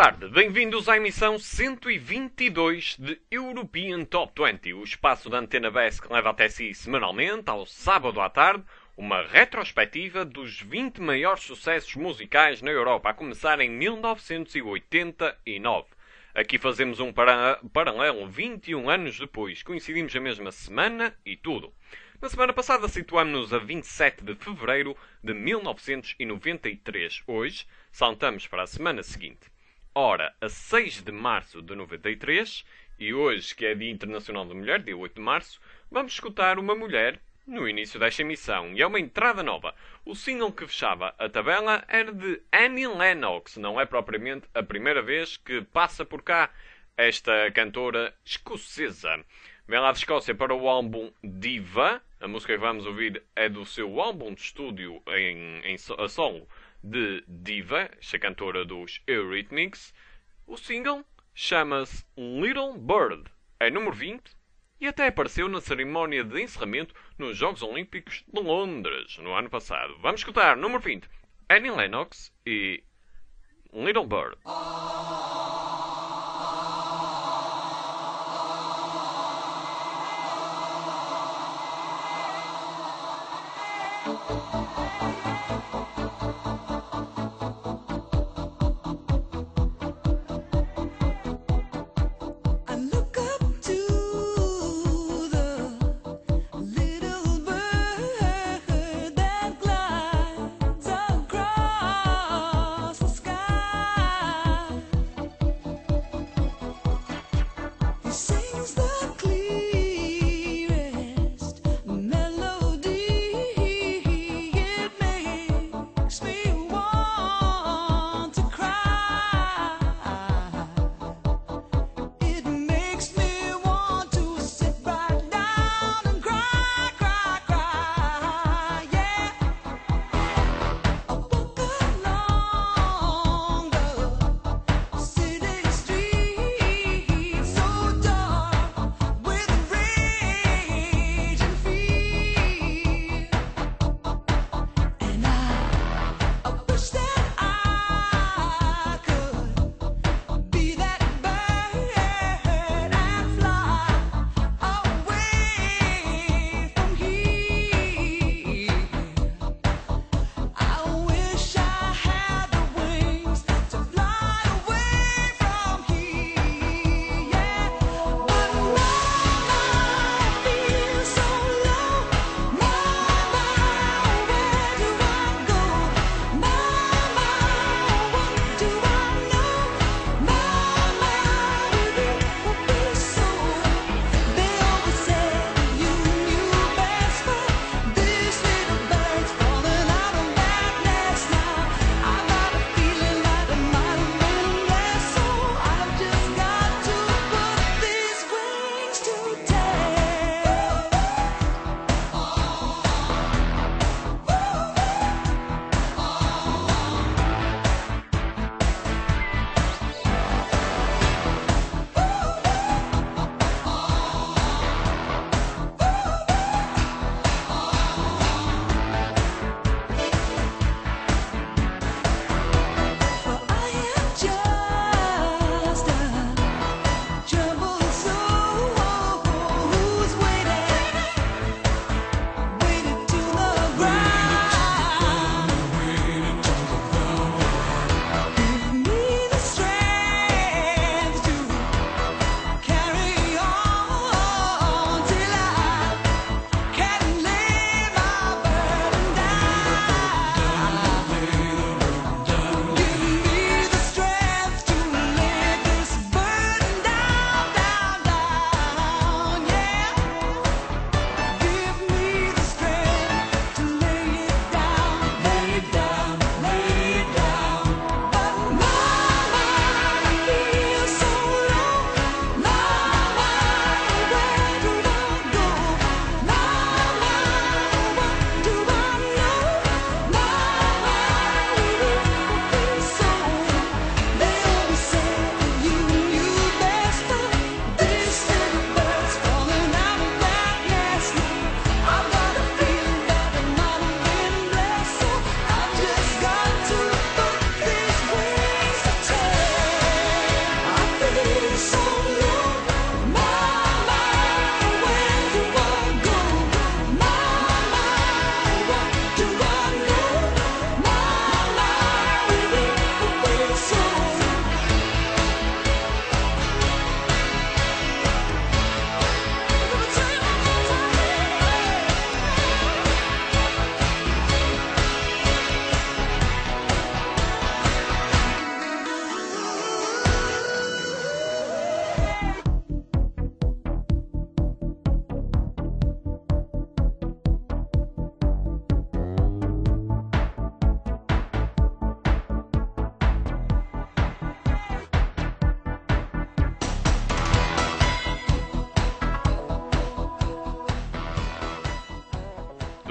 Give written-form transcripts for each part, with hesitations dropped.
tarde, bem-vindos à emissão 122 de European Top 20, o espaço da Antena BES que leva até si semanalmente, ao sábado à tarde, uma retrospectiva dos 20 maiores sucessos musicais na Europa, a começar em 1989. Aqui fazemos um paralelo 21 anos depois, coincidimos a mesma semana e tudo. Na semana passada situámos-nos a 27 de fevereiro de 1993. Hoje, saltamos para a semana seguinte. Ora, a 6 de março de 93, e hoje, que é Dia Internacional da Mulher, dia 8 de março, vamos escutar uma mulher no início desta emissão. E é uma entrada nova. O single que fechava a tabela era de Annie Lennox. Não é propriamente a primeira vez que passa por cá esta cantora escocesa. Vem lá de Escócia para o álbum Diva. A música que vamos ouvir é do seu álbum de estúdio a solo de Diva, esta cantora dos Eurythmics. O single chama-se Little Bird. É número 20 e até apareceu na cerimónia de encerramento nos Jogos Olímpicos de Londres, no ano passado. Vamos escutar, número 20, Annie Lennox e Little Bird.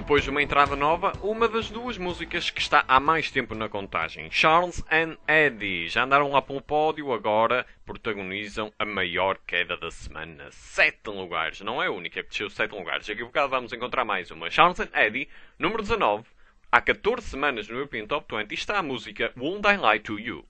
Depois de uma entrada nova, uma das duas músicas que está há mais tempo na contagem. Charles and Eddie já andaram lá pelo pódio, agora protagonizam a maior queda da semana. 7 lugares, não é a única que desceu 7 lugares. Daqui a bocado vamos encontrar mais uma. Charles and Eddie, número 19, há 14 semanas no European Top 20 está a música Won't I Lie to You.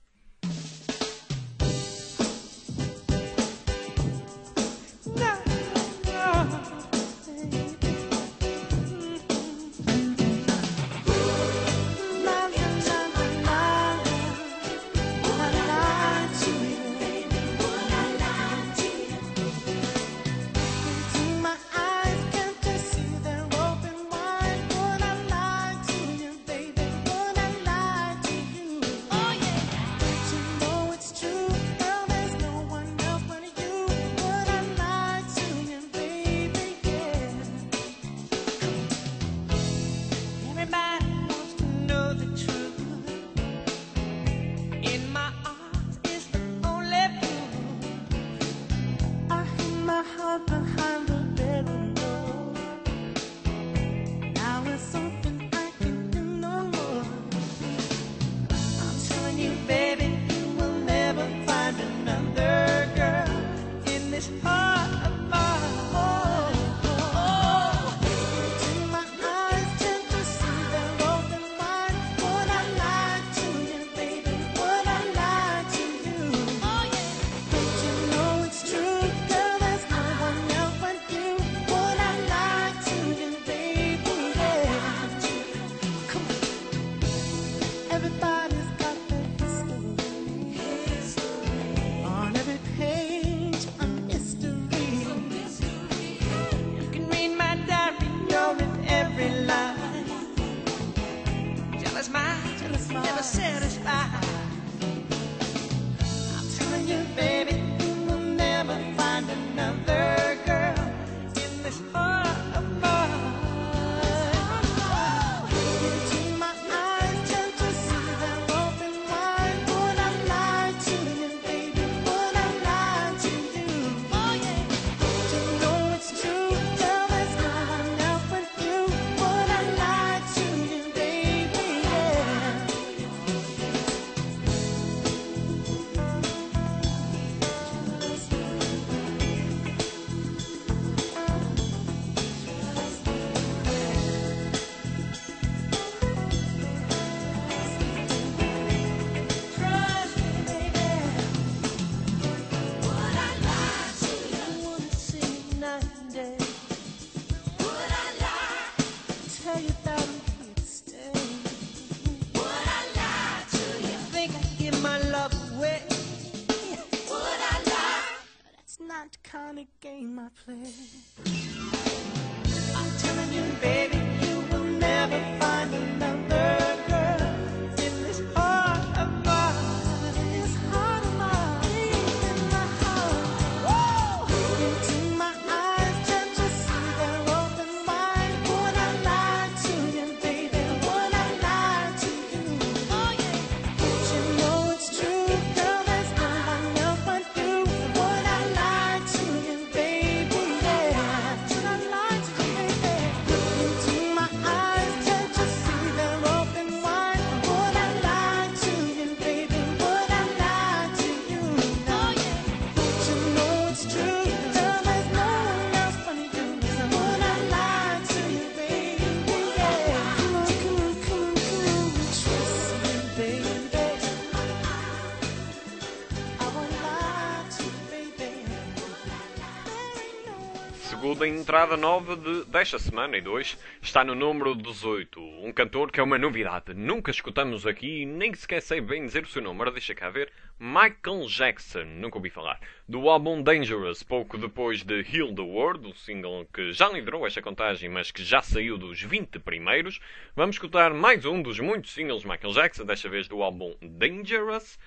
Da entrada nova desta semana e dois está no número 18. Um cantor que é uma novidade. Nunca escutamos aqui e nem sequer sei bem dizer o seu nome. Ora, deixa cá ver. Michael Jackson. Nunca ouvi falar. Do álbum Dangerous, pouco depois de Heal the World, o single que já liderou esta contagem, mas que já saiu dos 20 primeiros. Vamos escutar mais um dos muitos singles de Michael Jackson, desta vez do álbum Dangerous.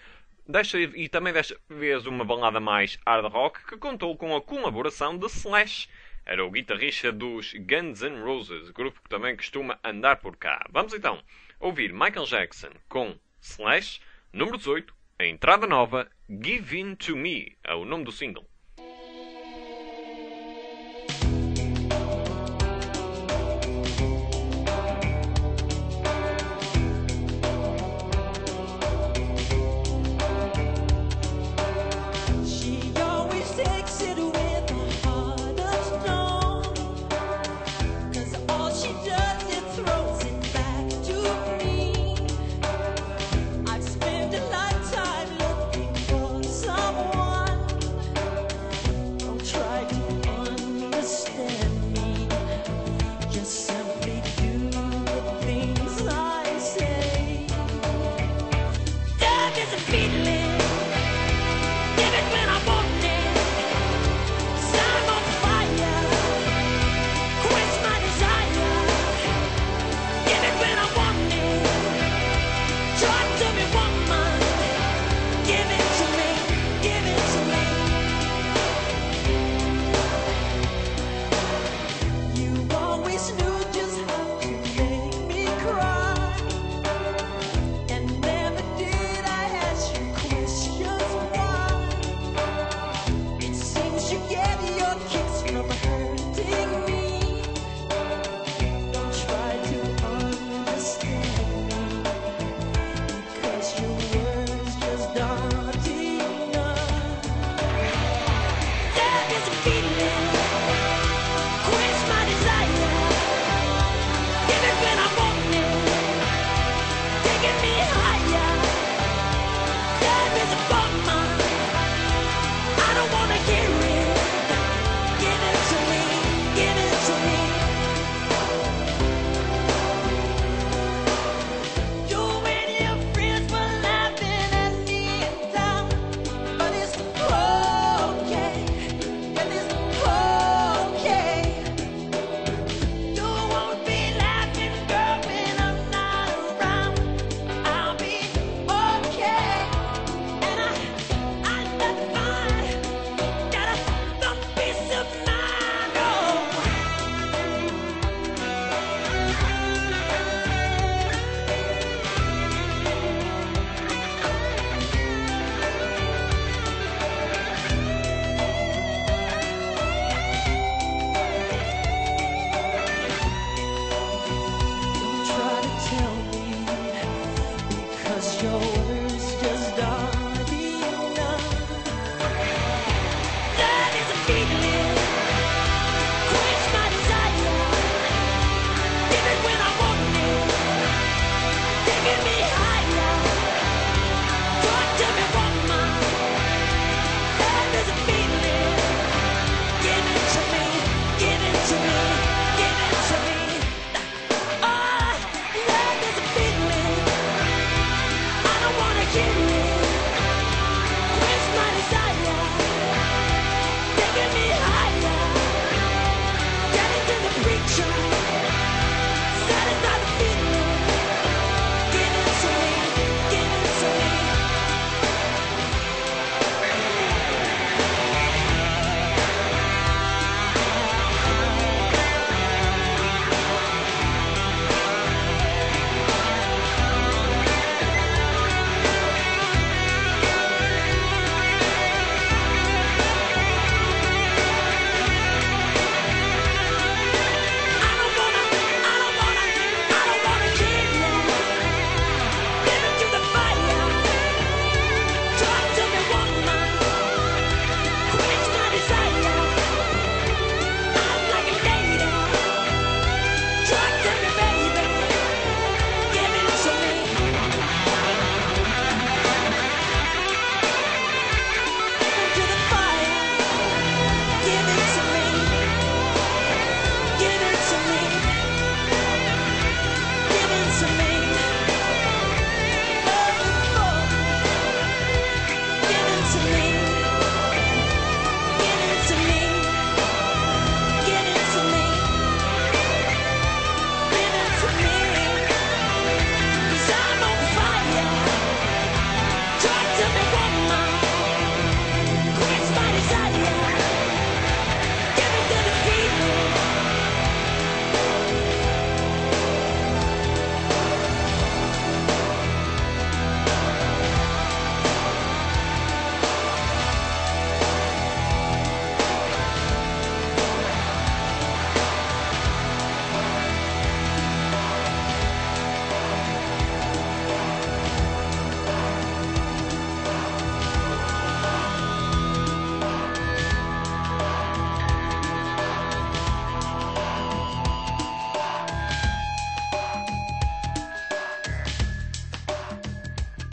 E também desta vez uma balada mais hard rock que contou com a colaboração de Slash. Era o guitarrista dos Guns N' Roses, grupo que também costuma andar por cá. Vamos então ouvir Michael Jackson com Slash, número 18, a entrada nova, Give In To Me, é o nome do single.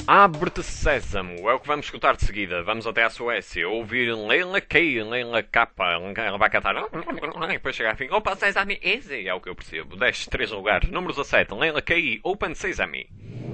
Abre-te Sésamo, é o que vamos escutar de seguida. Vamos até à Suécia, ouvir Leila K, Leila K. Ela vai cantar. E depois chegar ao fim. Open Sesame Easy, é o que eu percebo. Desce 3 lugares. Número 17, Leila K, Open Sesame.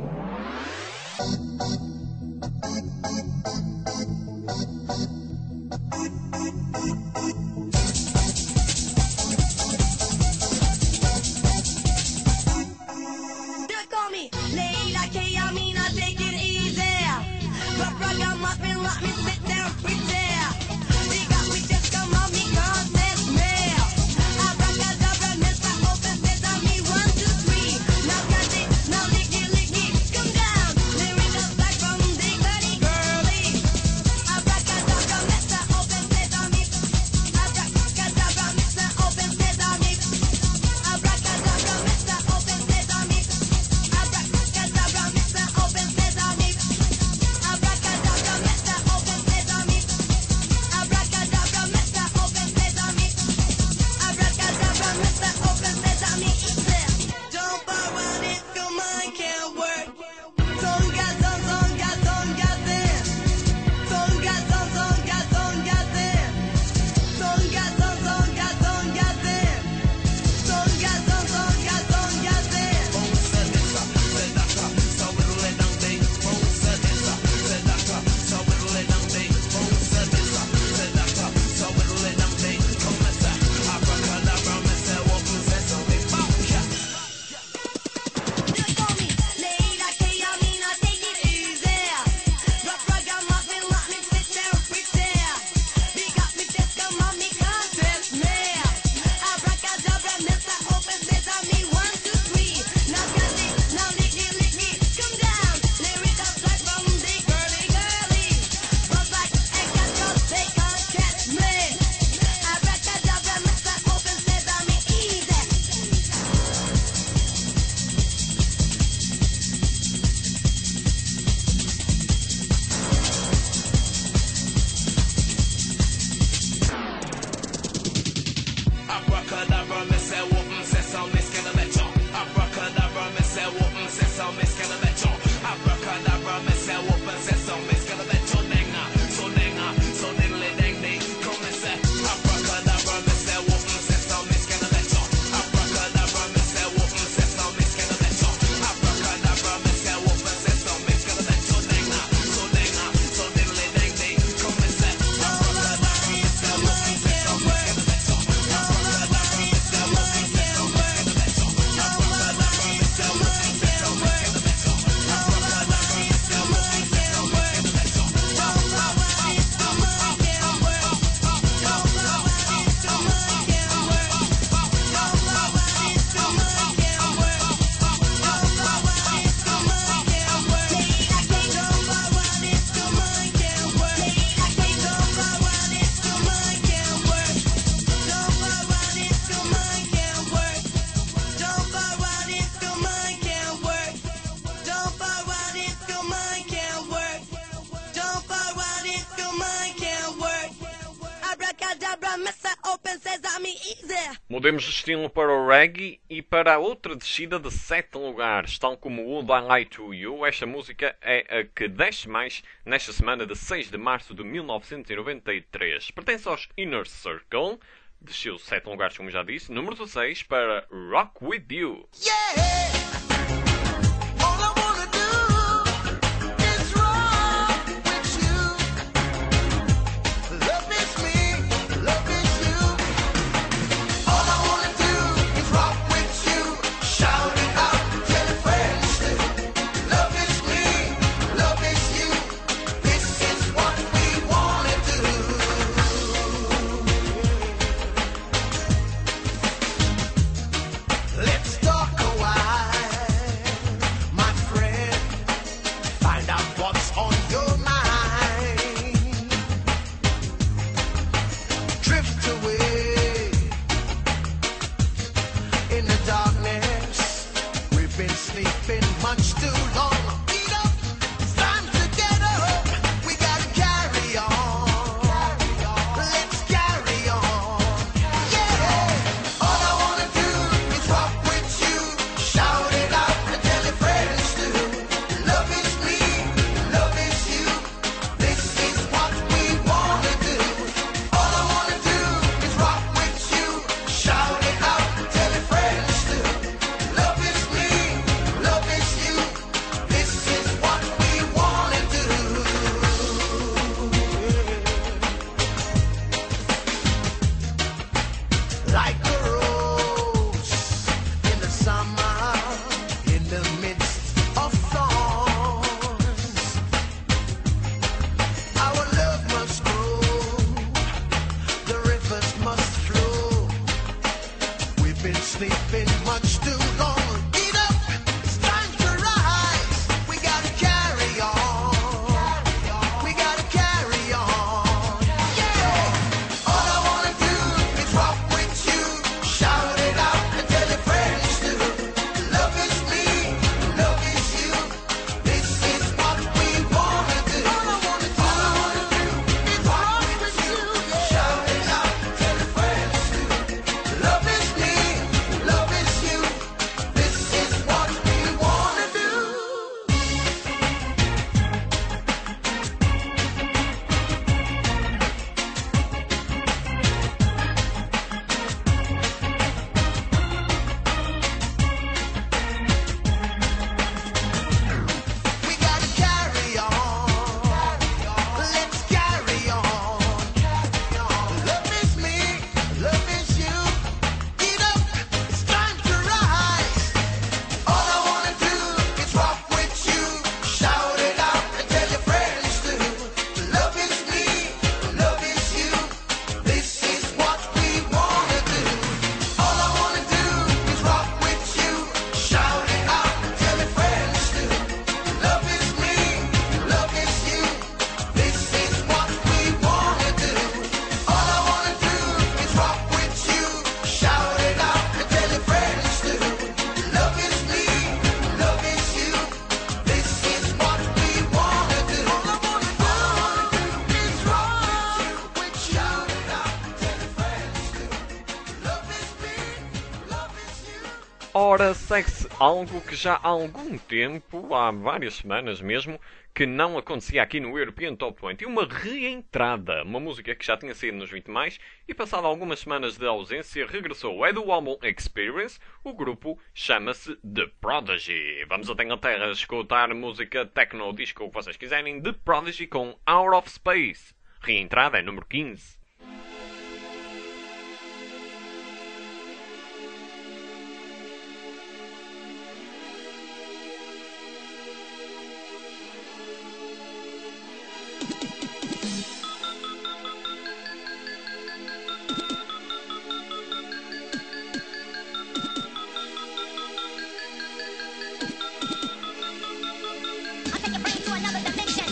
Mudemos de estilo para o reggae e para a outra descida de 7 lugares. Tal como Would I Lie to You, esta música é a que desce mais nesta semana de 6 de março de 1993. Pertence aos Inner Circle, desceu 7 lugares como já disse. Número 16 para Rock With You. Yeah! Let's talk a while. sleeping much too long. Get up, it's time to rise. We gotta carry on. We gotta carry on. Yeah. All I wanna do is rock with you. Shout it out and tell your friends too. Love is me, love is you. This is what we wanna do. All I wanna do is rock with you. Shout it out and tell your friends too. Love is me, love is you. This is what we wanna do. We gotta carry on. Let's carry on. Love is me, love is you. Get up, it's time to rise. All I wanna do is rock with you. Shout it out and tell your friends too. Love is me, love is you. This is what we wanna do. All I wanna do is rock with you. Shout it out and tell your friends too. Love is me, love is you. This is what we wanna do. All I wanna do is rock with you. Shout it out and tell your friends too. Love is me, love is you. This is what we wanna do. All I wanna do is rock with you. Shout it out and tell your friends too. Love is me, love is you. Ora, segue-se algo que já há algum tempo, há várias semanas mesmo, que não acontecia aqui no European Top 20. Uma reentrada, uma música que já tinha saído nos 20 mais e passado algumas semanas de ausência regressou. É do álbum Experience, o grupo chama-se The Prodigy. Vamos até Inglaterra escutar música techno, disco, o que vocês quiserem. The Prodigy com Out of Space. Reentrada é número 15. I'll take your brain to another dimension.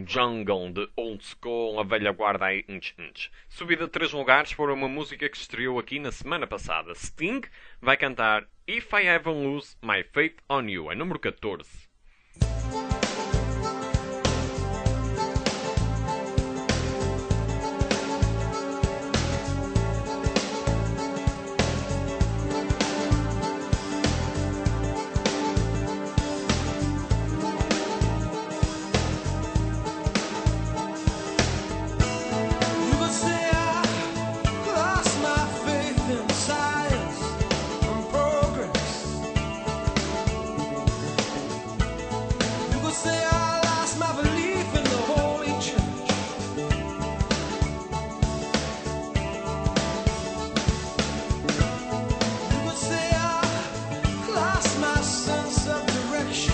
Jungle de Old School, a velha guarda aí. Subida de 3 lugares para uma música que estreou aqui na semana passada. Sting vai cantar If I Ever Lose My Faith on You, é número 14. You could say I lost my faith in science and progress. You could say I lost my belief in the Holy Church. You could say I lost my sense of direction.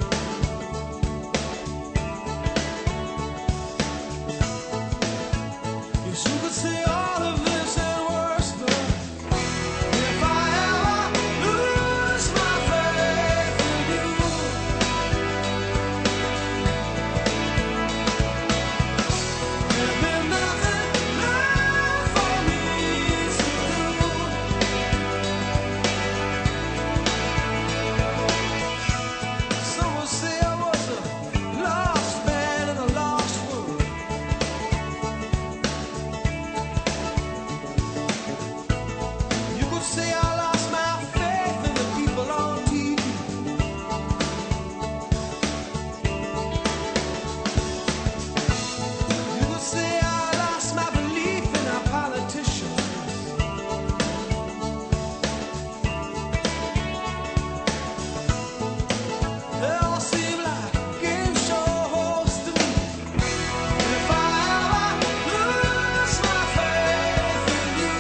Yes, you could say all of this and worse, but if I ever lose my faith in you, there'll be nothing left for me to do. Some would say I was a lost man in a lost world. You could say I lost my faith in the people on TV. You could say I lost my belief in our politicians. They all seem like game show hosts to me. If I ever lose my faith in you,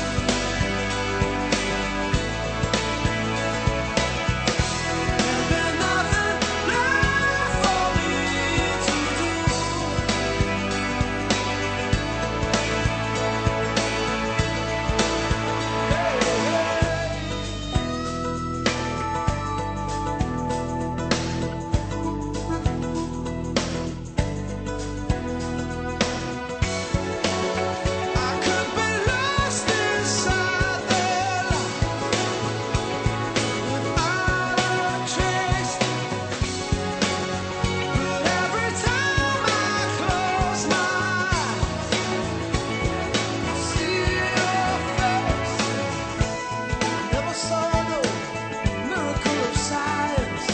there'll be nothing left for me to do. I could be lost inside their life without a trace. But every time I close my eyes, I see your face. Never saw no miracle of science.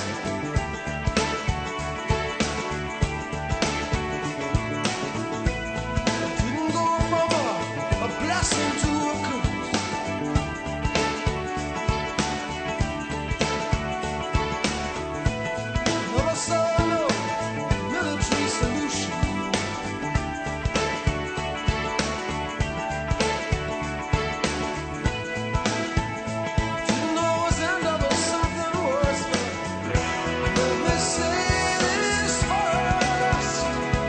Didn't go from a blessing to a curse. Never saw no military solution. Didn't always end up with something worse. Let me say this first.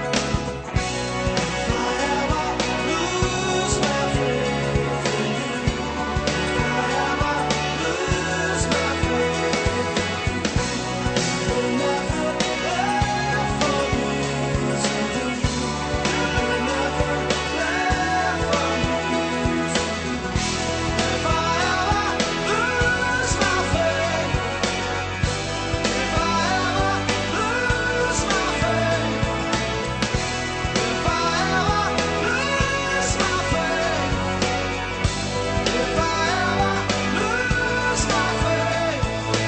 If I ever lose my faith in you, if I ever lose my faith, there'll never left for me to do. There'll never left for me to do. If I ever lose my faith, if I ever lose my faith, if I ever lose my faith, if I ever lose my faith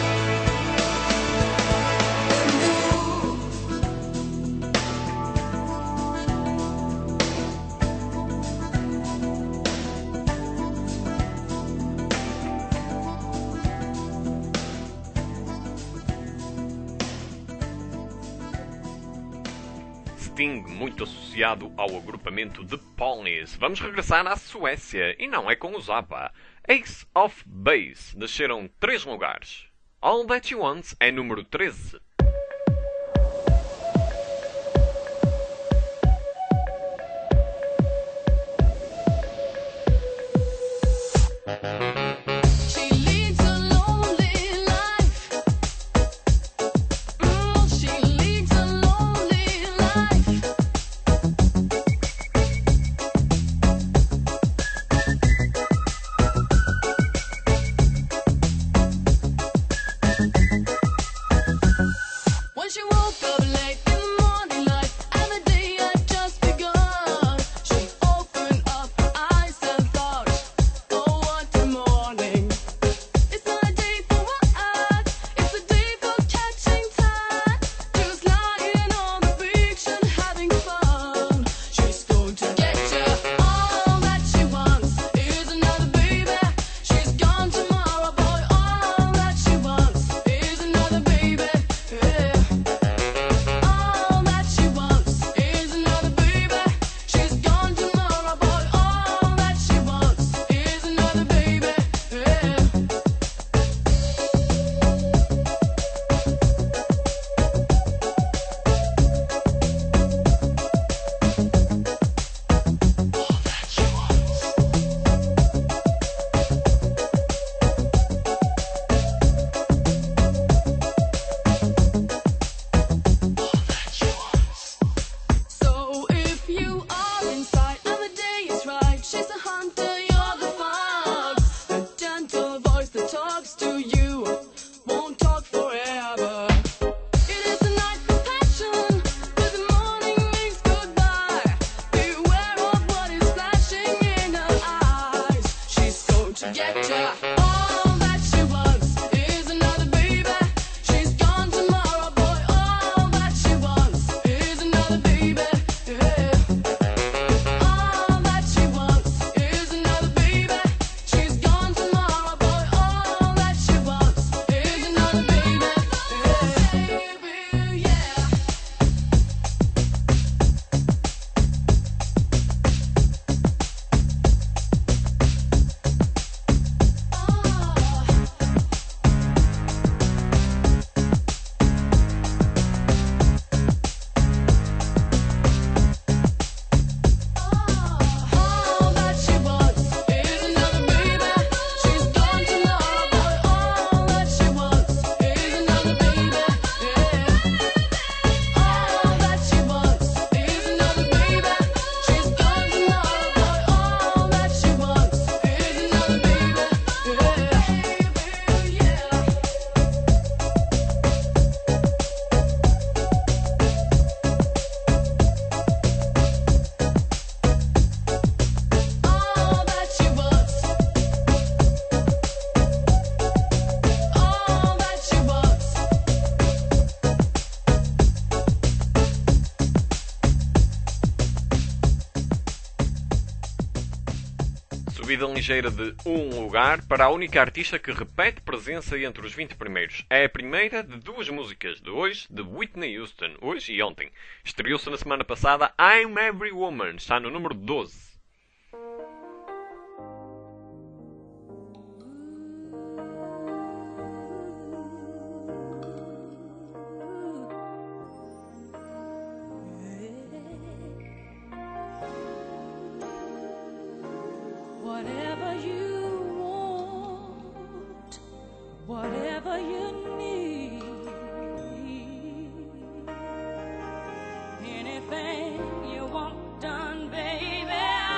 in you. Sting, muito associado ao agrupamento de Ponies. Vamos regressar à Suécia, e não é com o Zappa. Ace of Base desceram 3 lugares. All That You Want é número 13. She leads a lonely life. She leads a lonely life. All that she wants is another baby. She's gone tomorrow, boy. All that she wants is another baby. Yeah. All that she wants is another baby. She's gone tomorrow, boy. All that she wants is another baby. Yeah. Yeah. All that she wants is another baby. She's gone tomorrow, boy. All that she wants is another baby. Yeah. All that she wants is another baby. She's gone tomorrow, boy. All that she wants is another baby. Yeah. Yeah. All that she wants. All that she wants. Subida ligeira de um lugar para a única artista que repete presença entre os 20 primeiros. É a primeira de duas músicas de hoje, de Whitney Houston, hoje e ontem. Estreou-se na semana passada I'm Every Woman, está no número 12. Whatever you want, whatever you need, anything you want done, baby,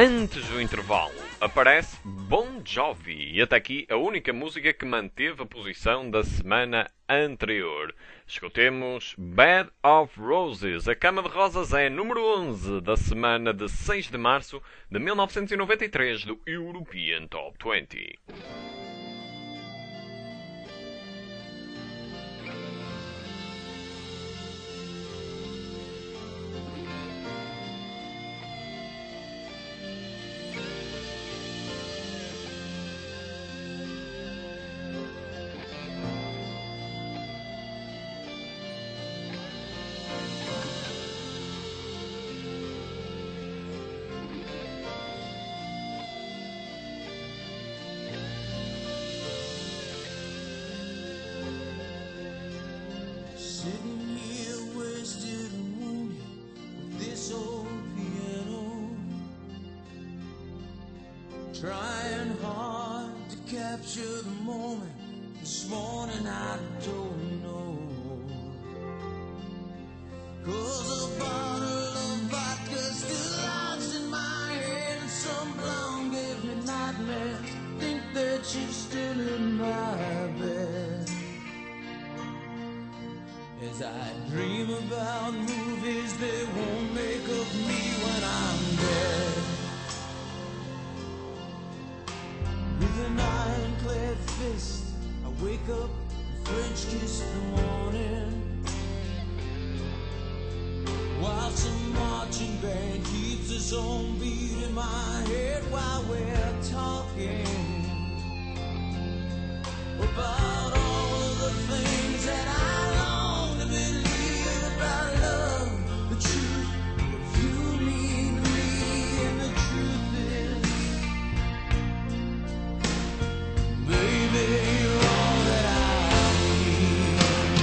Antes do intervalo, aparece Bon Jovi e até aqui a única música que manteve a posição da semana anterior. Escutemos Bed of Roses. A Cama de Rosas é número 11 da semana de 6 de março de 1993 do European Top 20. Sitting here wasted and wounded with this old piano, trying hard to capture the moment. This morning I don't know, 'cause a bottle of vodka still lodged in my head, and some blonde gave me nightmares. Think that she's still in my bed. As I dream about movies they won't make of me when I'm dead. With an ironclad fist, I wake up and French kiss the morning, while some marching band keeps its own beat in my head while we're talking about all of the things that I long to believe about love, the truth of you mean to me, and the truth is, baby, you're all that I need.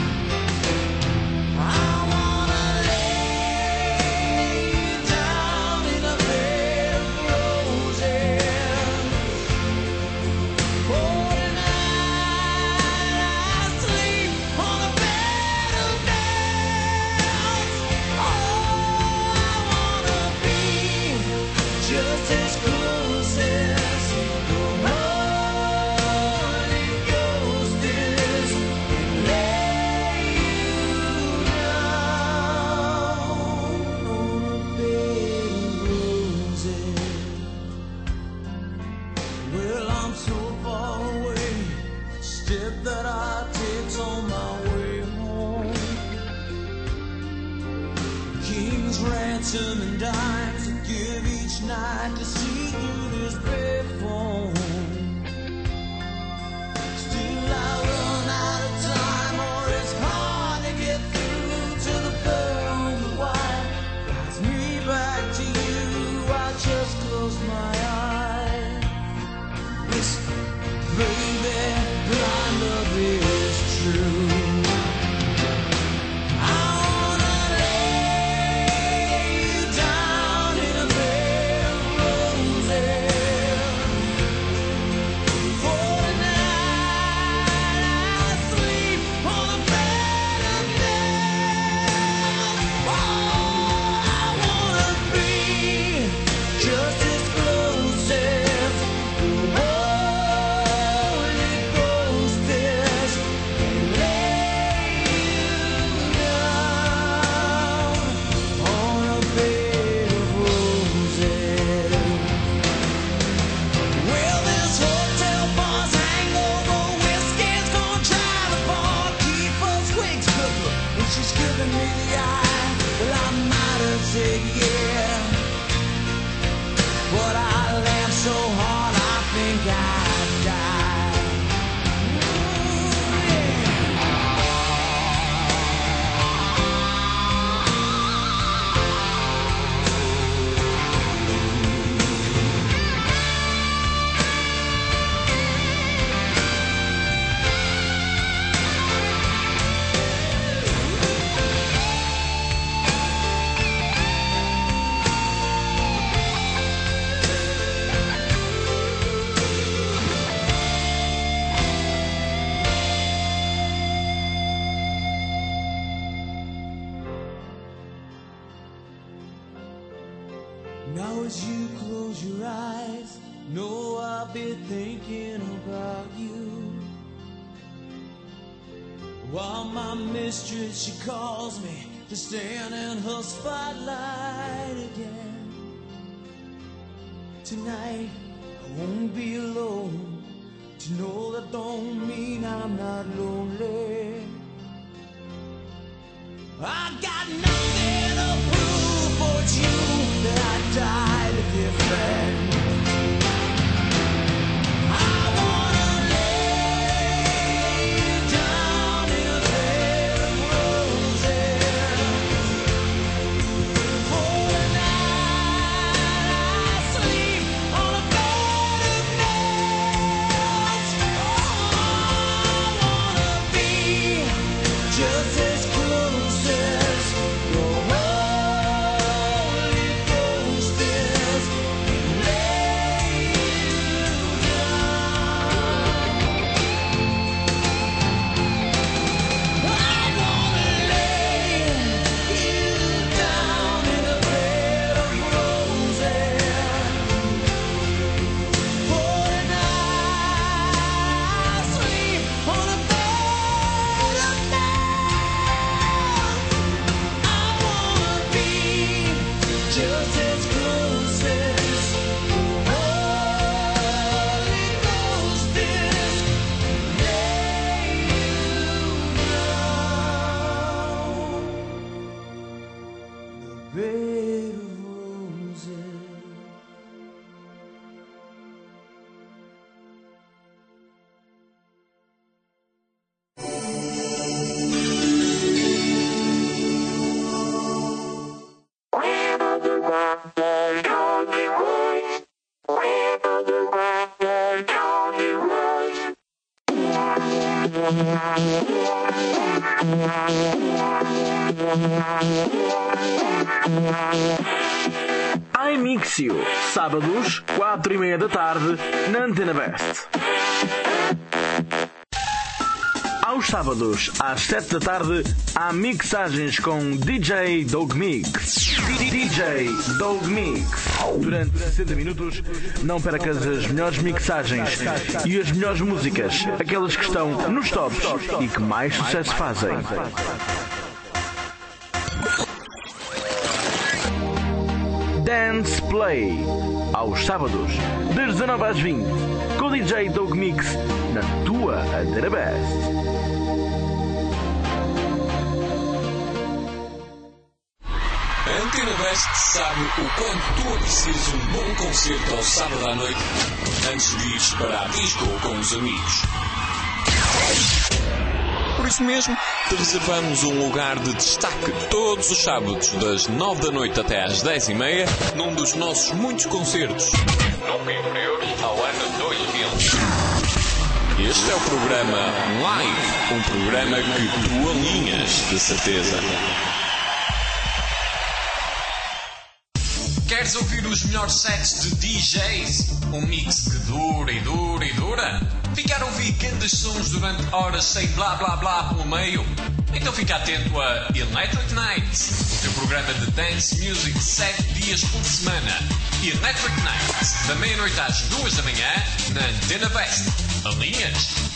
I wanna lay you down in a bed of roses. Oh, tonight I sleep on a bed of nails. Oh, I wanna be just as close as the Holy Ghost is, and lay you down on a bed of roses. Well, I'm so far away, step that I take's on my way home. King's ransom and dimes I give each night to see through this payphone. Still I run out of time, or it's hard to get through to the pearl on the wire. Guides me back to you, I just close my eyes. Listen, baby, my love is true. I wanna lay you down in a bed of roses. For tonight I sleep on a bed of nails. Oh, I wanna be just as close as the Holy Ghost is, and lay you down on a bed of roses. Well, this hotel bar's hangover whiskey's gonna drive the bar, keep us wigs cooking, and she's giving me the eye. Well, I might have said yeah, but I laughed so hard I think I'd die. Ooh, yeah. Now as you close your eyes, know I'll be thinking about you. While my mistress, she calls me to stand in her spotlight again. Tonight, I won't be alone. To know that don't mean I'm not lonely. I got nothing to prove, but it's you that I died to defend. I wanna lay down in a bed of roses. For the night I sleep on a bed of nails. Oh, I wanna be just as close as your Holy Ghost is. Lay you down. I wanna lay you down in a bed of roses. For the night I sleep on a bed of nails. I wanna be just as close as the Holy Ghost is. Lay you down, the bed of roses. iMixio, sábados, 4:30 da tarde, na Antena Best. Aos sábados, às 7 da tarde, há mixagens com DJ Dog Mix. DJ Dog Mix. Durante 60 minutos, não percas as melhores mixagens e as melhores músicas, aquelas que estão nos tops e que mais sucesso fazem. Dance Play, aos sábados, das 19 às 20, com o DJ Dog Mix, na tua Antena Best. A Antena Best sabe o quanto tu aprecias um bom concerto ao sábado à noite antes de ires para a disco com os amigos. Por isso mesmo, te reservamos um lugar de destaque todos os sábados, das 9 da noite até às 10:30, num dos nossos muitos concertos. Nunca inferiores ao ano 2000. Este é o programa Live, um programa que tu alinhas, de certeza. Queres ouvir os melhores sets de DJs? Um mix que dura e dura e dura? Ficar a ouvir grandes sons durante horas sem blá blá blá pelo meio? Então fica atento a Electric Nights, o teu programa de dance music 7 dias por semana. Electric Nights, da meia-noite às 2 da manhã, na Antena Best. Alinhas?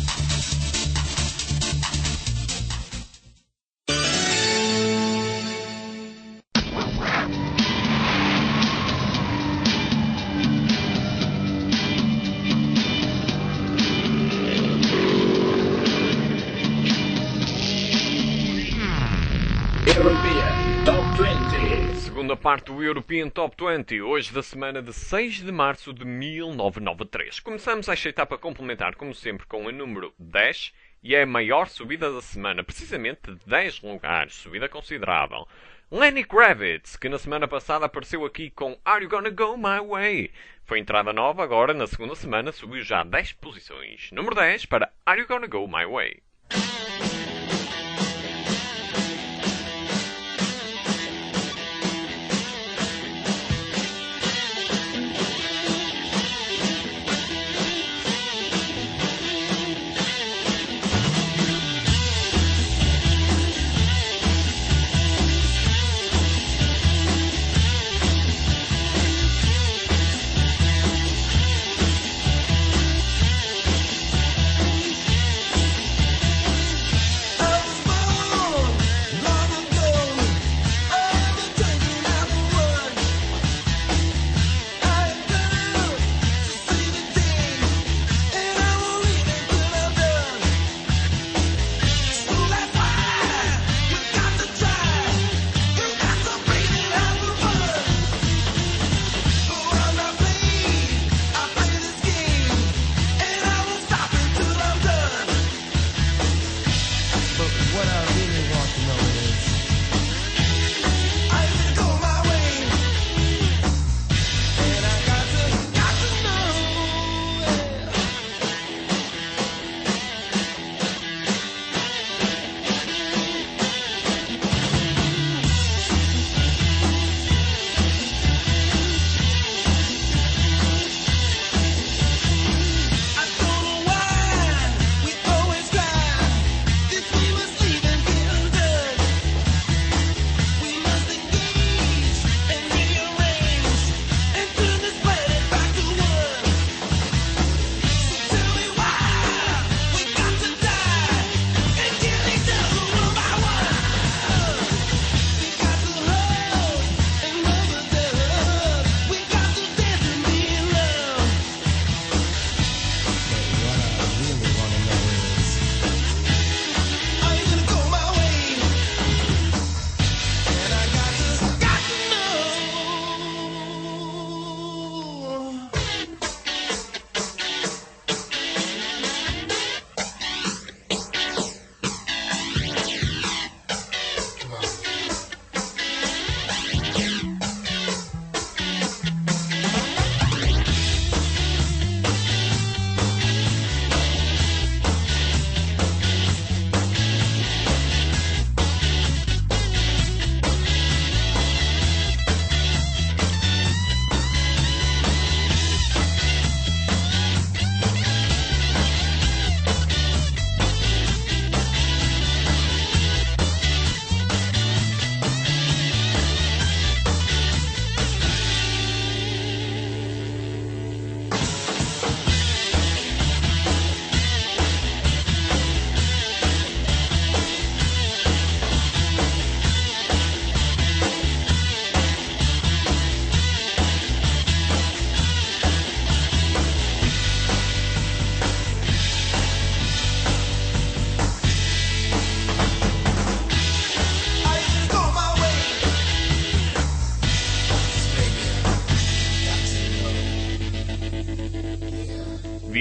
Segunda parte do European Top 20, hoje da semana de 6 de março de 1993. Começamos esta etapa complementar, como sempre, com o número 10 e é a maior subida da semana, precisamente de 10 lugares, subida considerável. Lenny Kravitz, que na semana passada apareceu aqui com Are You Gonna Go My Way? Foi entrada nova, agora na segunda semana subiu já 10 posições. Número 10 para Are You Gonna Go My Way?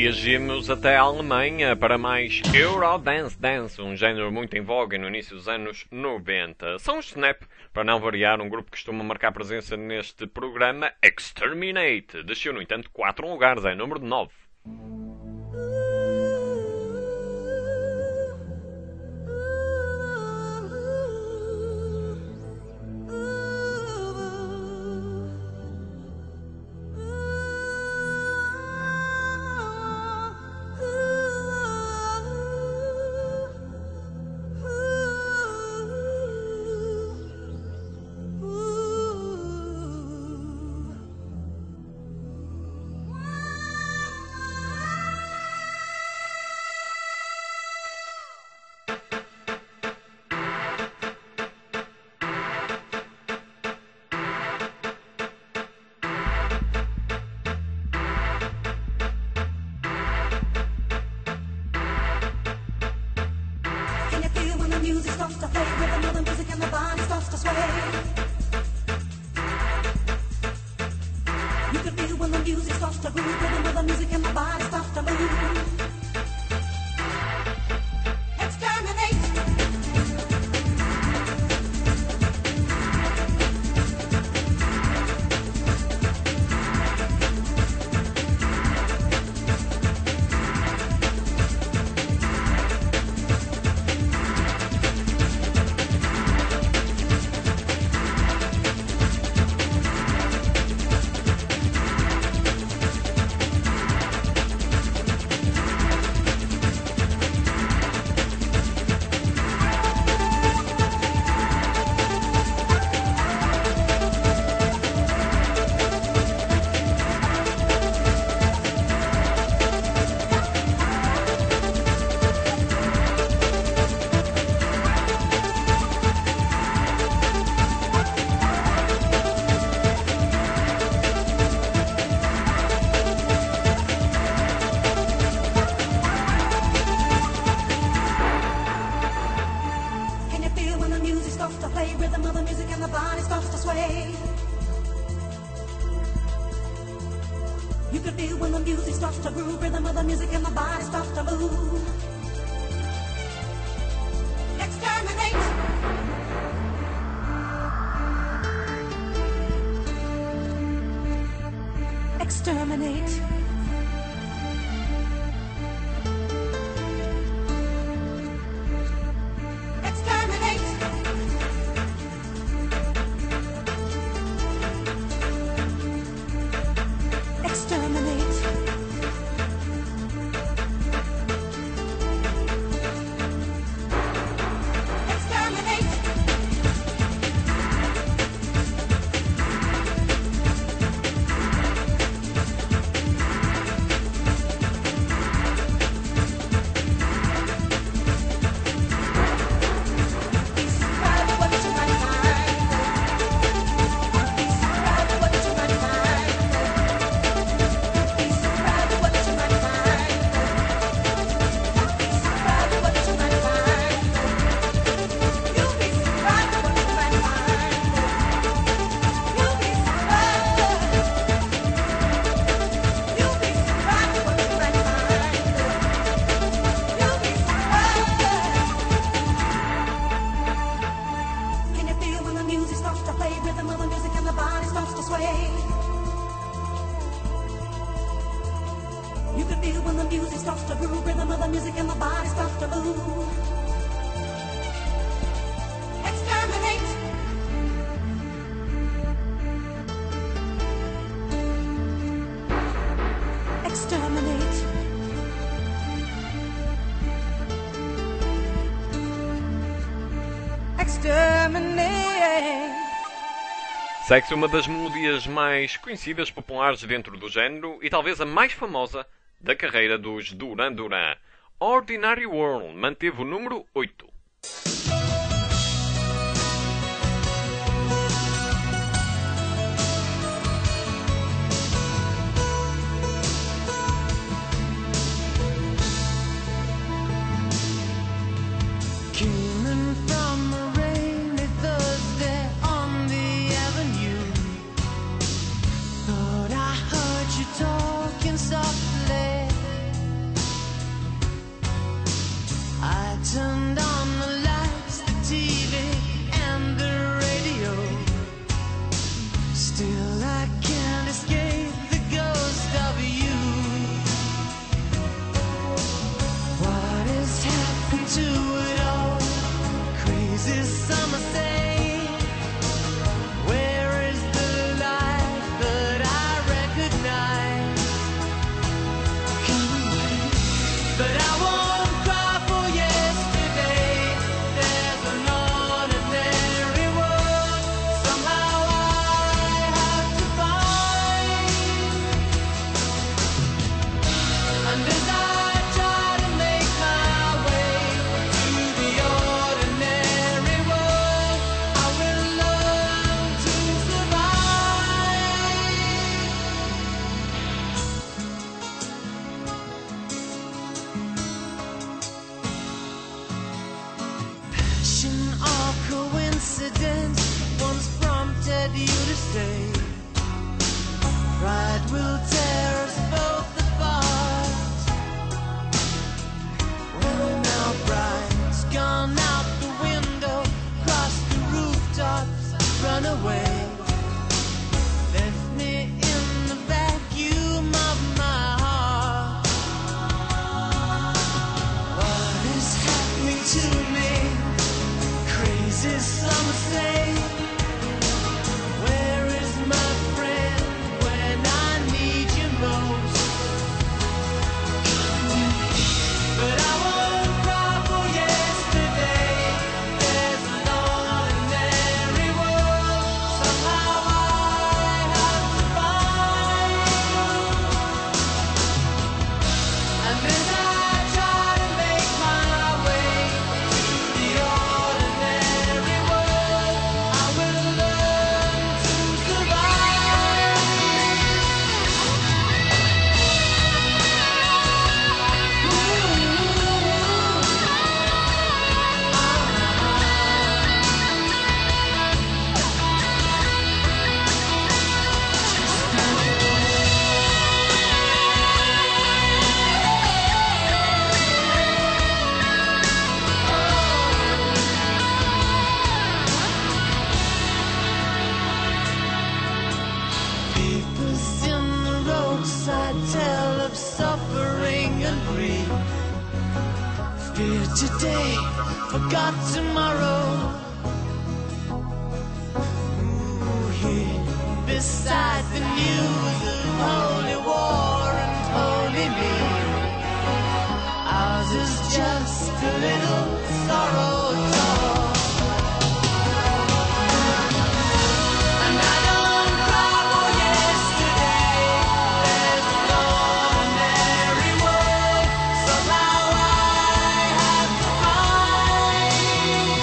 Reagimos até a Alemanha para mais Eurodance Dance, um género muito em voga no início dos anos 90. São os Snap, para não variar, um grupo que costuma marcar presença neste programa. Exterminate desceu, no entanto, 4 lugares, é número 9. Can you feel when the music starts to play? Rhythm of the music and the body starts to sway. You can feel when the music starts to groove. Rhythm of the music and the body starts to move. Exterminate. Can you feel when the music starts to play? Rhythm of the music and the body starts to sway. You can feel when the music starts to groove. Rhythm of the music and the body starts to move. Exterminate. Exterminate. Exterminate. Exterminate. Exterminate. Can you feel when the music starts to play? Rhythm of the music and the body starts to sway. You can feel when the music starts to groove. Rhythm of the music and the body starts to move. Exterminate. Exterminate. Exterminate. Segue-se uma das melodias mais conhecidas, populares dentro do género e talvez a mais famosa da carreira dos Duran Duran. Ordinary World manteve o número 8. Came in from a rainy Thursday on the avenue. Thought I heard you talking softly. stay. Pride will tear us both apart. Well, now pride's gone out the window, crossed the rooftops, run away. Left me in the vacuum of my heart. What is happening to me? Crazy, some say. Where is my friend when I need you most? But I won't cry for yesterday. There's an ordinary world somehow I have to find. And as I try to make my way to the ordinary world, I will learn to survive. Papers in the roadside tell of suffering and grief. Fear today, forgot tomorrow. Ooh, here beside the news of holy war and holy me. Ours is just a little sorrow talk. And I don't cry for yesterday. There's an ordinary world somehow I have to find.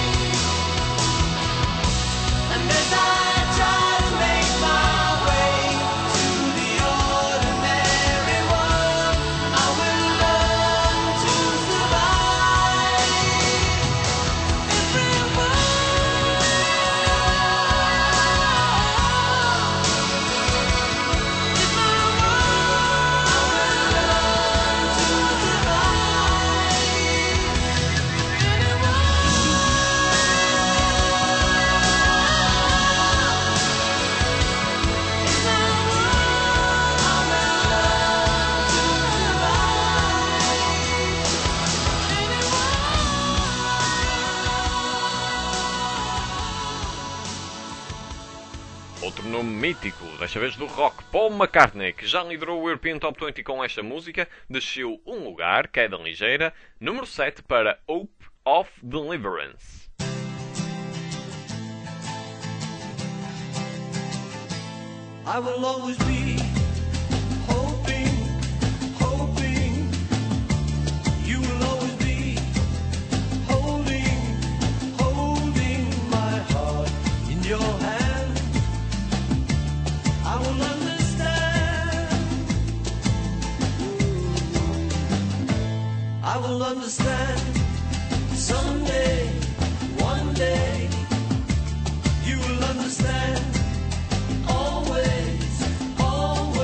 And as I try to make my way to the ordinary world, I will learn to survive. Outro nome mítico, desta vez do rock, Paul McCartney, que já liderou o European Top 20 com esta música, desceu um lugar, queda ligeira, número 7 para Hope of Deliverance. I will always be hoping, hoping. You will always be holding, holding my heart in your hand. I will understand. I will understand someday, one day. You will understand. Always, always.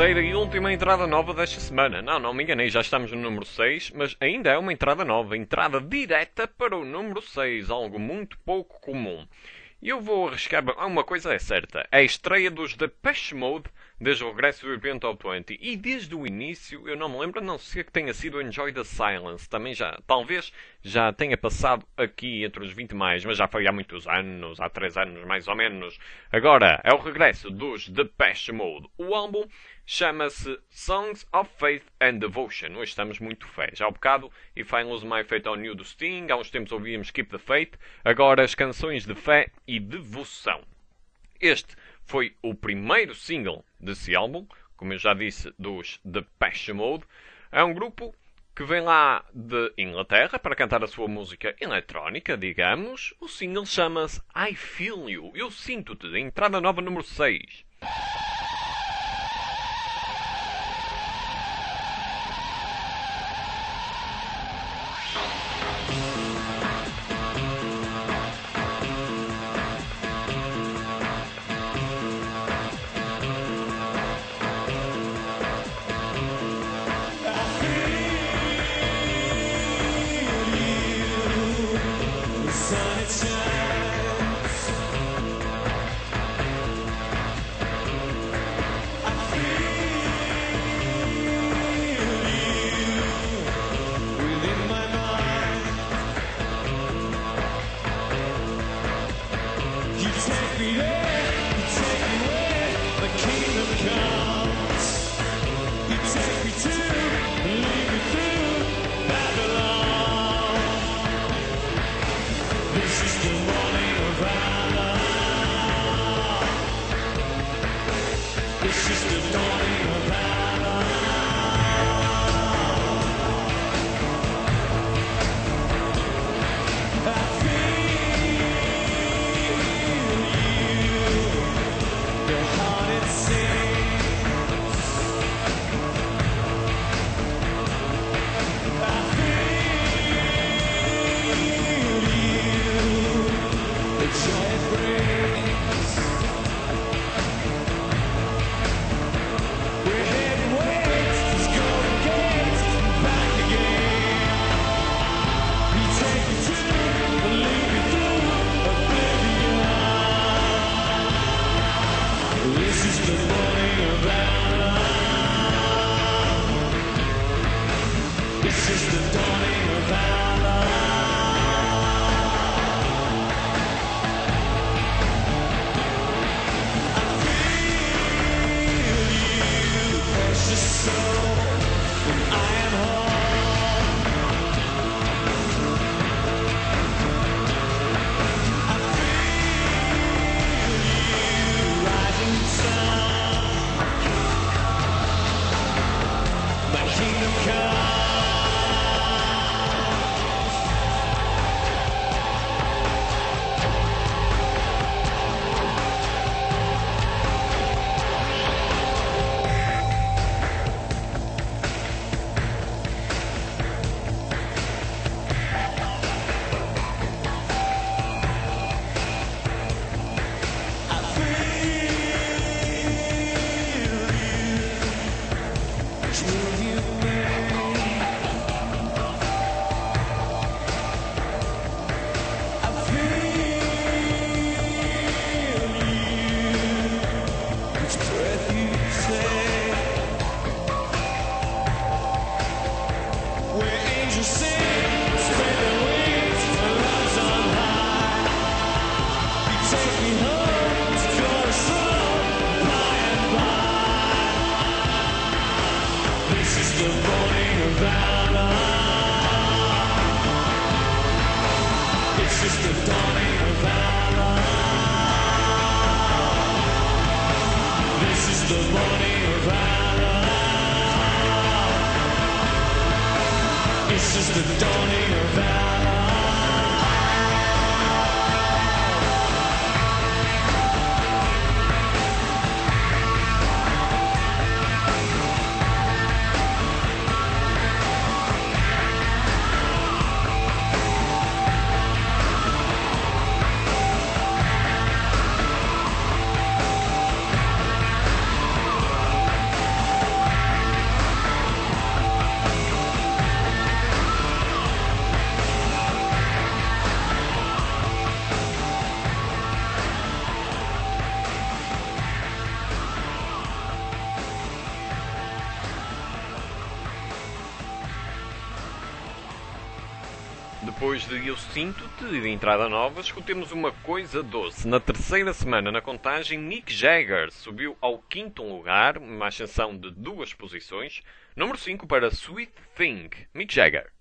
terceira e última entrada nova desta semana. Não me enganei, já estamos no número 6, mas ainda é uma entrada nova, entrada direta para o número 6, algo muito pouco comum. E eu vou arriscar, uma coisa é certa, é a estreia dos Depeche Mode desde o regresso do European Top 20. E desde o início, eu não me lembro, a não ser que tenha sido Enjoy the Silence. Também talvez já tenha passado aqui entre os 20 mais, mas já foi há muitos anos, há 3 anos mais ou menos. Agora, é o regresso dos Depeche Mode. O álbum chama-se Songs of Faith and Devotion. Hoje estamos muito fé. Já há bocado, If I Lose My Faith on You do Sting. Há uns tempos ouvíamos Keep the Faith. Agora as canções de fé e devoção. Este foi o primeiro single desse álbum, como eu já disse, dos Depeche Mode. É um grupo que vem lá de Inglaterra para cantar a sua música eletrónica, digamos. O single chama-se I Feel You. Eu sinto-te. Entrada nova número 6. Depois de Eu Sinto-te e de entrada nova, escutemos Uma Coisa Doce. Na terceira semana na contagem, Mick Jagger subiu ao quinto lugar, uma ascensão de 2 posições. Número 5 para Sweet Thing, Mick Jagger.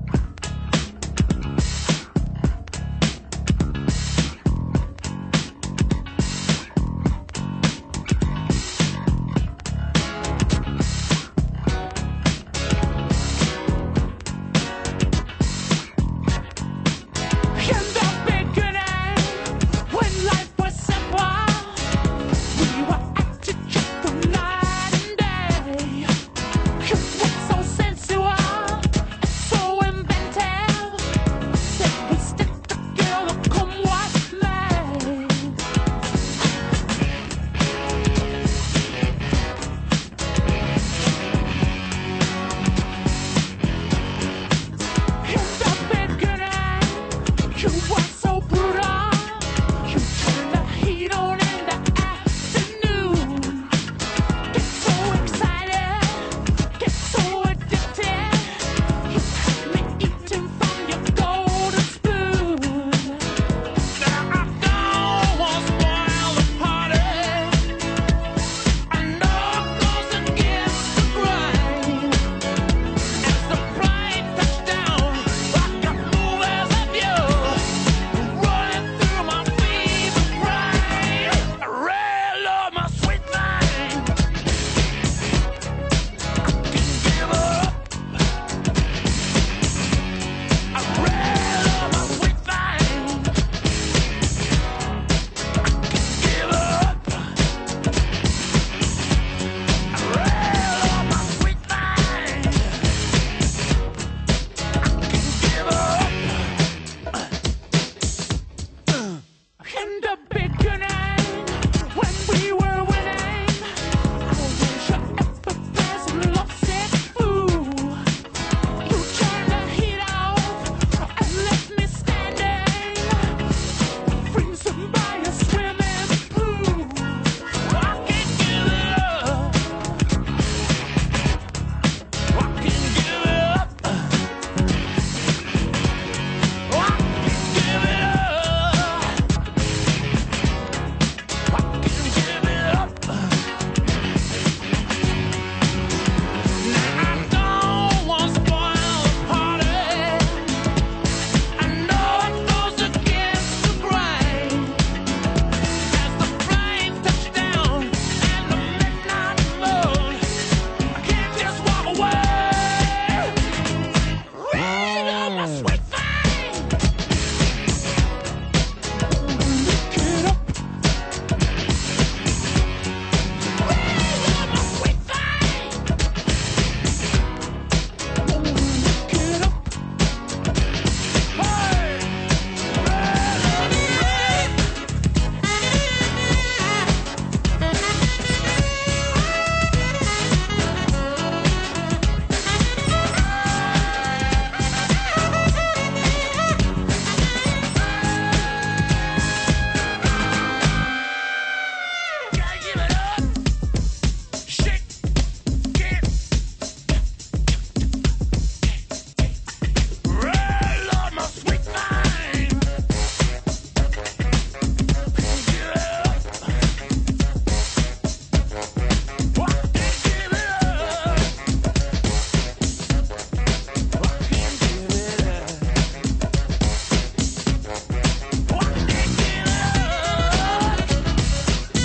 In the beginning, when life was simple, we were acting just for night and day. It was so sensual, so inventive. Said we stick together, come what may. In the beginning, you were so brutal. You turned the heat on in the afternoon. Get so excited, get so addicted. You had me eating from your golden spoon. Now I don't want to spoil the party. I know it goes against the grain. As the plane touched down, I got movies of you running through my fever brain. I really love my sweet thing. I can give her up. I really love my sweet thing. I can give her up. I really love my sweet thing. In the beginning, when we were winning, I wish I ever was a lovesick fool. You turned the heat off and left me standing, freezing by a swimming pool. I can't give it up. I can't give it up. I can't give it up. I can give it up. Now I don't want to spoil the party. I know it goes against the grain. As the plane touched down and the midnight moon, I can't just walk away. Really love my sweet thing. Look it up. Gotta give it up. Shake it. Really love my sweet thing. Give it up. I can't give it up. I can't give it up. I can't give it up.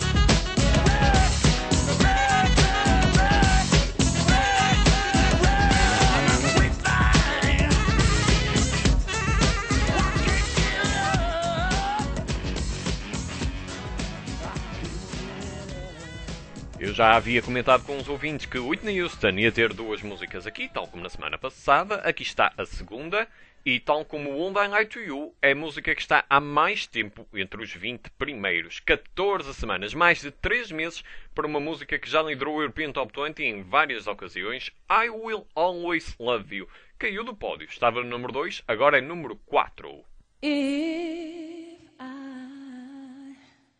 Eu já havia comentado com os ouvintes que Whitney Houston ia ter 2 músicas aqui, tal como na semana passada. Aqui está a segunda. E tal como Won't I Lie to You, é a música que está há mais tempo entre os 20 primeiros. 14 semanas, mais de 3 meses para uma música que já liderou o European Top 20 em várias ocasiões. I Will Always Love You. Caiu do pódio, estava no número 2, agora é número 4. If I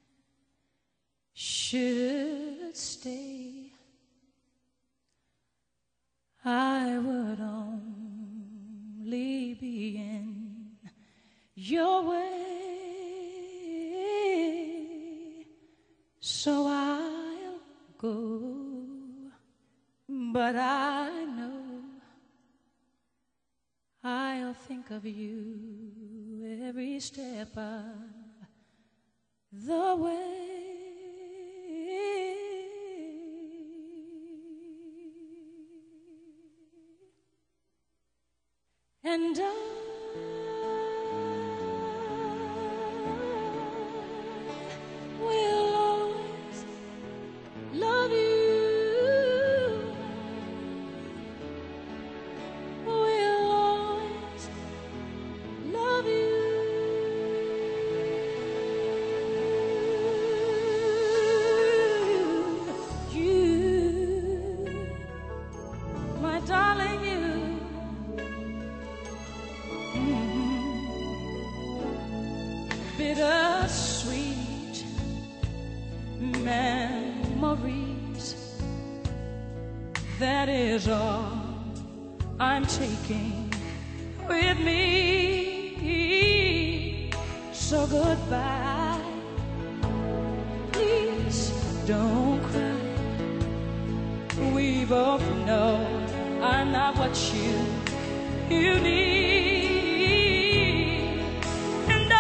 should stay, I would only be your way. So I'll go, but I know I'll think of you every step of the way. And I will always love you. Will always love you. You, my darling, you. Bittersweet memories. That is all I'm taking with me. So goodbye. Please don't cry. We both know I'm not what you need. And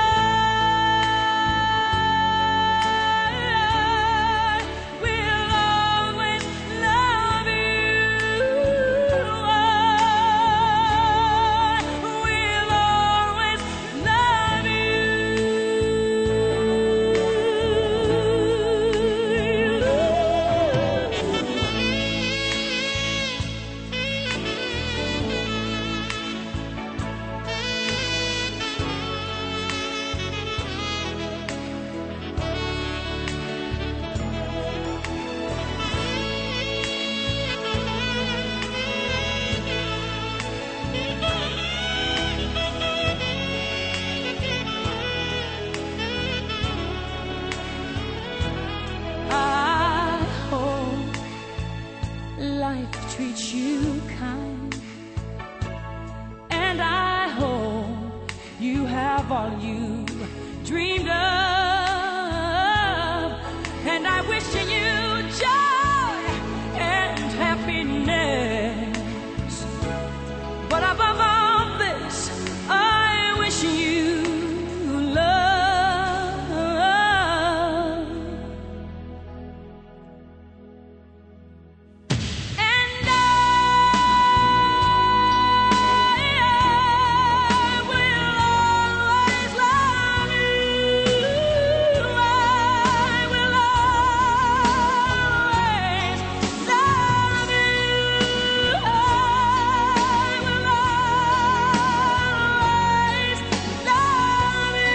I will always love you. I will always love I hope life treats you kind, and I hope you have all you dreamed of, and I wish you joy and happiness. But above all this, I wish you love. And I will always love you. I will always love you. I will always love you.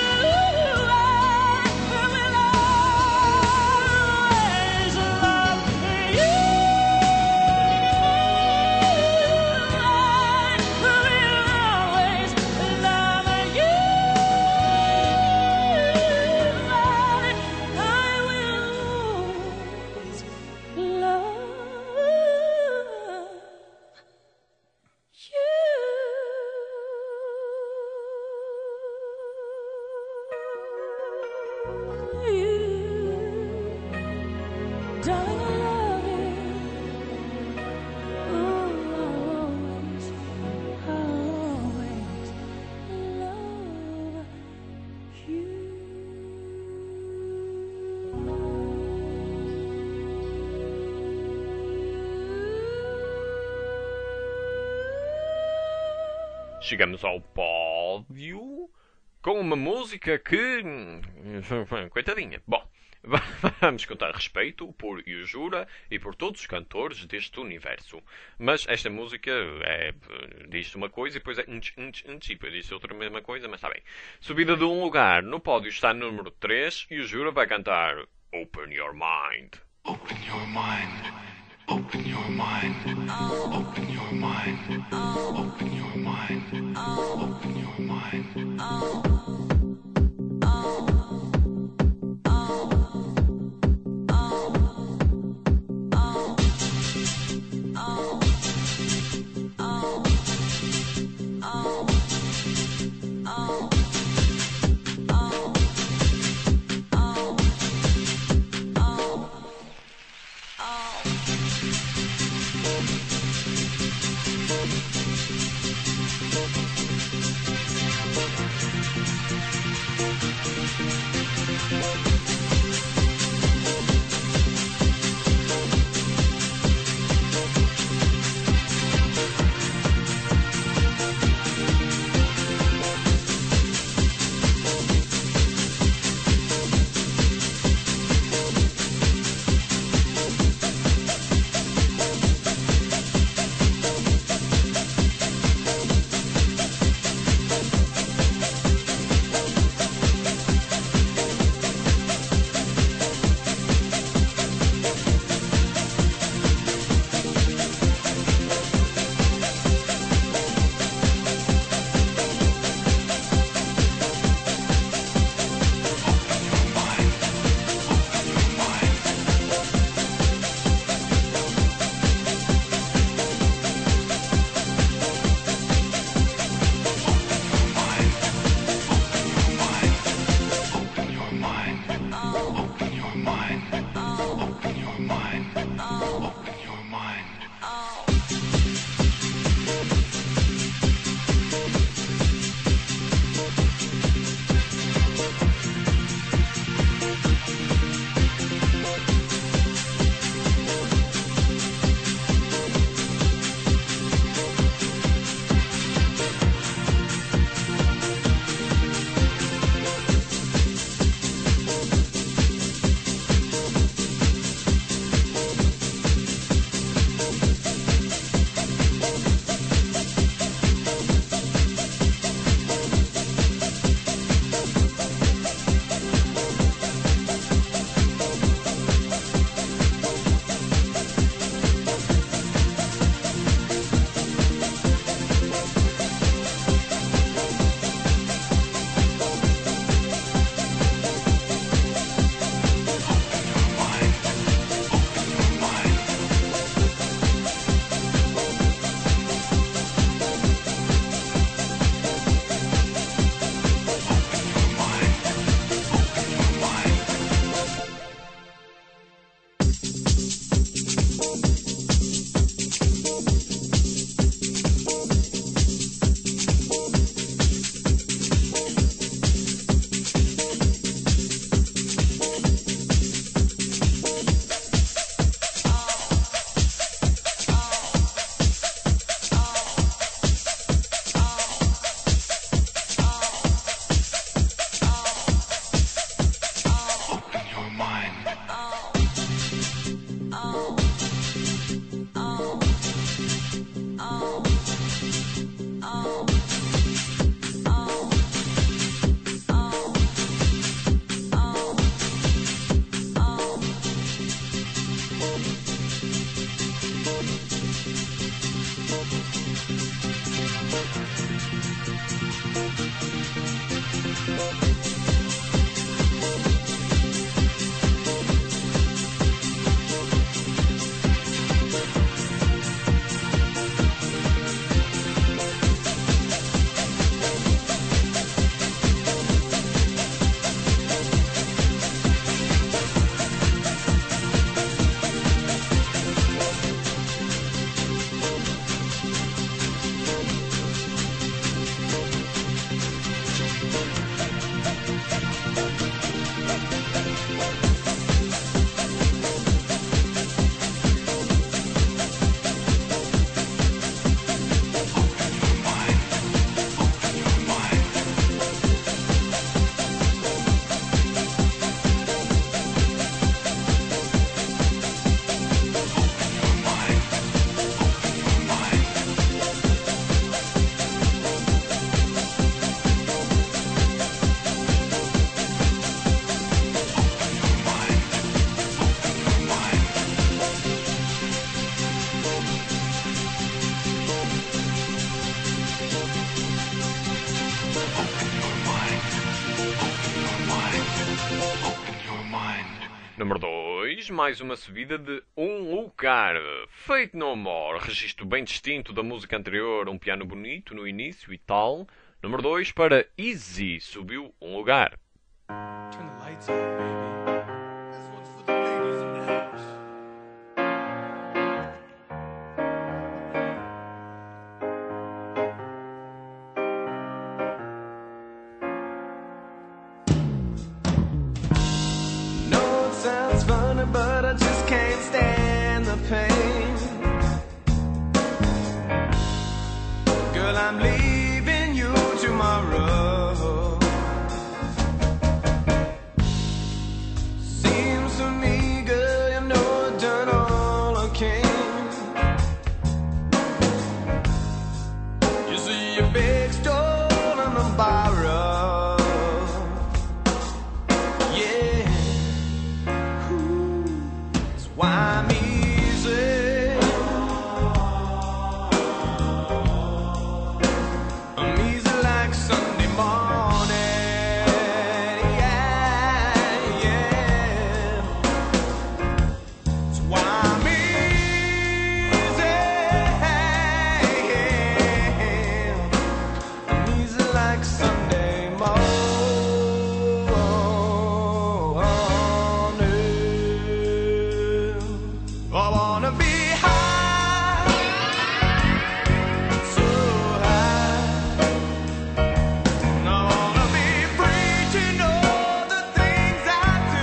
Darling, I love you. I'll always love you. Chegamos ao pódio com uma música que... coitadinha. Bom, vamos contar respeito por Yujura e por todos os cantores deste universo. Mas esta música diz uma coisa e depois é e depois diz outra mesma coisa, mas está bem. Subida de um lugar, no pódio está número 3 e Yujura vai cantar Open Your Mind. Open your mind. Open your mind. Open your mind. Open your mind. Open your mind. Número 2, mais uma subida de um lugar. Fate No More, registro bem distinto da música anterior, um piano bonito no início e tal. Número 2 para Easy, subiu um lugar. Turn the lights on, baby. This one's for the ladies in the house. I'm leaving you tomorrow. Seems to me, girl, you know I've done all I can. You see your big stole and the borrow. Yeah. Ooh. That's why I'm easy. I'm easy like Sunday morning. Yeah, yeah. That's why I'm easy. I'm easy like Sunday morning. I wanna be high, so high. I wanna be free to know the things I do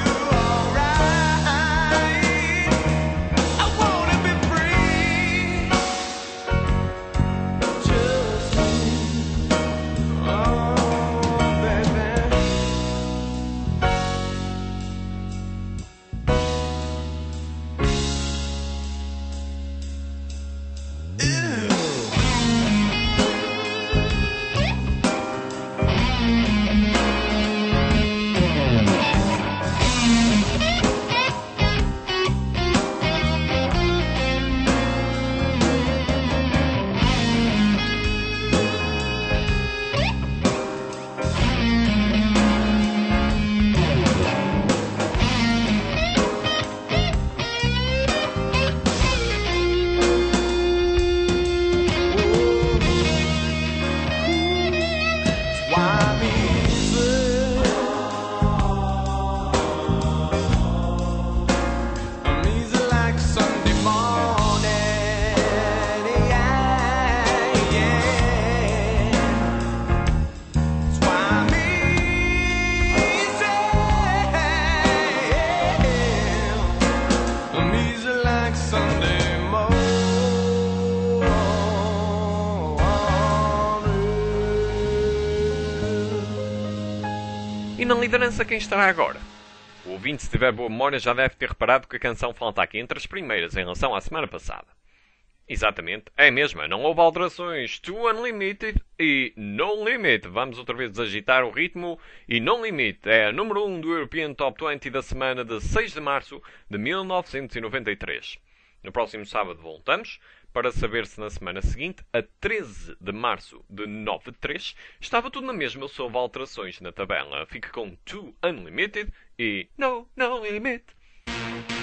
alright. I wanna be free, just me. Oh, baby. Why me, I'm easy like Sunday morning. Yeah, yeah. That's why I'm easy. I'm easy like Sunday morning. E na liderança quem estará agora? O ouvinte, se tiver boa memória, já deve ter reparado que a canção falta aqui entre as primeiras em relação à semana passada. Exatamente, é a mesma, não houve alterações. To Unlimited e No Limit. Vamos outra vez desagitar o ritmo. E No Limit é a número 1 do European Top 20 da semana de 6 de março de 1993. No próximo sábado voltamos para saber se na semana seguinte, a 13 de março de 93, estava tudo na mesma ou se houve alterações na tabela. Fica com To Unlimited e No Limit.